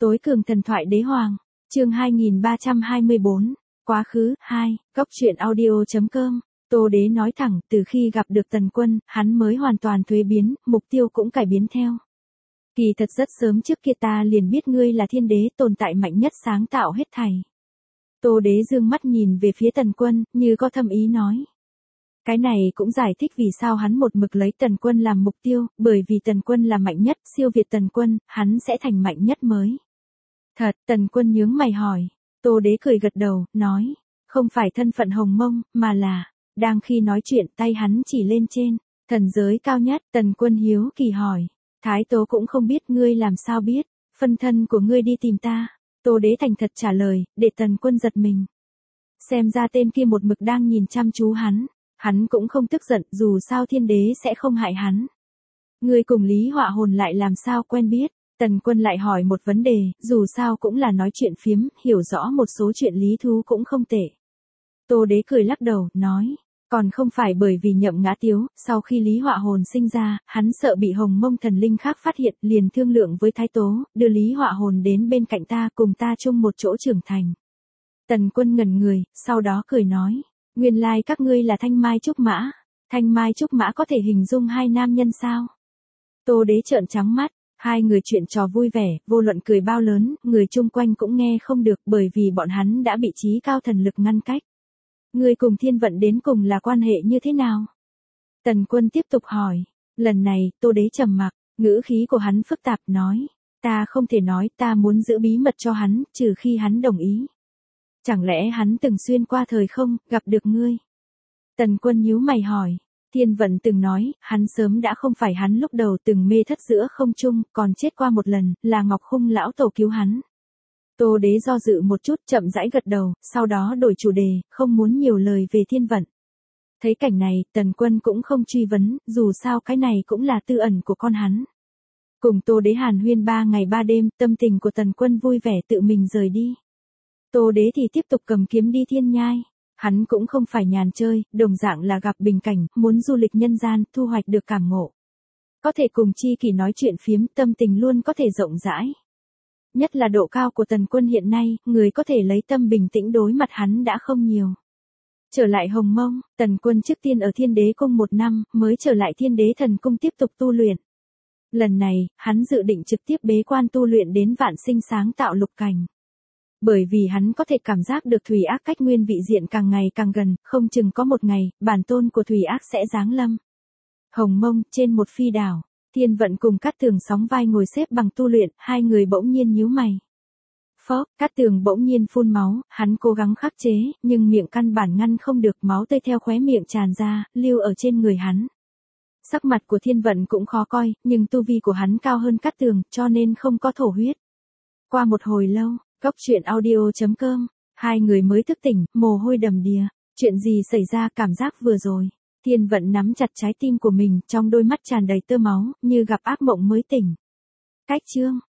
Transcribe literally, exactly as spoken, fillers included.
Tối cường thần thoại đế hoàng, chương hai nghìn ba trăm hai mươi bốn, quá khứ, hai, góc truyện audio.com, Tô Đế nói thẳng, từ khi gặp được Tần Quân, hắn mới hoàn toàn thuế biến, mục tiêu cũng cải biến theo. Kỳ thật rất sớm trước kia ta liền biết ngươi là thiên đế, tồn tại mạnh nhất sáng tạo hết thảy. Tô Đế dương mắt nhìn về phía Tần Quân, như có thâm ý nói. Cái này cũng giải thích vì sao hắn một mực lấy Tần Quân làm mục tiêu, bởi vì Tần Quân là mạnh nhất, siêu việt Tần Quân, hắn sẽ thành mạnh nhất mới. Thật, Tần Quân nhướng mày hỏi. Tô Đế cười gật đầu, nói, không phải thân phận hồng mông, mà là, đang khi nói chuyện tay hắn chỉ lên trên, thần giới cao nhất. Tần Quân hiếu kỳ hỏi, Thái Tố cũng không biết, ngươi làm sao biết, phân thân của ngươi đi tìm ta. Tô Đế thành thật trả lời, để Tần Quân giật mình. Xem ra tên kia một mực đang nhìn chăm chú hắn, hắn cũng không tức giận, dù sao thiên đế sẽ không hại hắn. Ngươi cùng Lý Họa Hồn lại làm sao quen biết? Tần Quân lại hỏi một vấn đề, dù sao cũng là nói chuyện phiếm, hiểu rõ một số chuyện lý thú cũng không tệ. Tô Đế cười lắc đầu, nói, còn không phải bởi vì Nhậm Ngã Tiếu, sau khi Lý Họa Hồn sinh ra, hắn sợ bị hồng mông thần linh khác phát hiện, liền thương lượng với Thái Tố, đưa Lý Họa Hồn đến bên cạnh ta, cùng ta chung một chỗ trưởng thành. Tần Quân ngẩn người, sau đó cười nói, nguyên lai các ngươi là Thanh Mai Trúc Mã. Thanh Mai Trúc Mã có thể hình dung hai nam nhân sao? Tô Đế trợn trắng mắt, hai người chuyện trò vui vẻ, vô luận cười bao lớn, người chung quanh cũng nghe không được, bởi vì bọn hắn đã bị trí cao thần lực ngăn cách. Ngươi cùng thiên vận đến cùng là quan hệ như thế nào? Tần Quân tiếp tục hỏi. Lần này, Tô Đế trầm mặc, ngữ khí của hắn phức tạp, nói, ta không thể nói, ta muốn giữ bí mật cho hắn, trừ khi hắn đồng ý. Chẳng lẽ hắn từng xuyên qua thời không, gặp được ngươi? Tần Quân nhíu mày hỏi. Thiên vận từng nói, hắn sớm đã không phải hắn lúc đầu từng mê thất giữa không trung, còn chết qua một lần, là Ngọc Khung lão tổ cứu hắn. Tô Đế do dự một chút, chậm rãi gật đầu, sau đó đổi chủ đề, không muốn nhiều lời về thiên vận. Thấy cảnh này, Tần Quân cũng không truy vấn, dù sao cái này cũng là tư ẩn của con hắn. Cùng Tô Đế hàn huyên ba ngày ba đêm, tâm tình của Tần Quân vui vẻ tự mình rời đi. Tô Đế thì tiếp tục cầm kiếm đi thiên nhai. Hắn cũng không phải nhàn chơi, đồng dạng là gặp bình cảnh, muốn du lịch nhân gian, thu hoạch được cảm ngộ. Có thể cùng chi kỷ nói chuyện phiếm, tâm tình luôn có thể rộng rãi. Nhất là độ cao của Tần Quân hiện nay, người có thể lấy tâm bình tĩnh đối mặt hắn đã không nhiều. Trở lại Hồng Mông, Tần Quân trước tiên ở Thiên Đế Cung một năm, mới trở lại Thiên Đế Thần Cung tiếp tục tu luyện. Lần này, hắn dự định trực tiếp bế quan tu luyện đến vạn sinh sáng tạo lục cảnh. Bởi vì hắn có thể cảm giác được Thủy Ác cách nguyên vị diện càng ngày càng gần, không chừng có một ngày, bản tôn của Thủy Ác sẽ giáng lâm. Hồng Mông, trên một phi đảo, Thiên Vận cùng Cát Tường sóng vai ngồi xếp bằng tu luyện, hai người bỗng nhiên nhíu mày. Phốc, Cát Tường bỗng nhiên phun máu, hắn cố gắng khắc chế, nhưng miệng căn bản ngăn không được, máu tươi theo khóe miệng tràn ra, lưu ở trên người hắn. Sắc mặt của Thiên Vận cũng khó coi, nhưng tu vi của hắn cao hơn Cát Tường, cho nên không có thổ huyết. Qua một hồi lâu, góc truyện audio.com, hai người mới thức tỉnh, mồ hôi đầm đìa. Chuyện gì xảy ra, cảm giác vừa rồi? Thiên Vận nắm chặt trái tim của mình, trong đôi mắt tràn đầy tơ máu, như gặp ác mộng mới tỉnh. Cách chương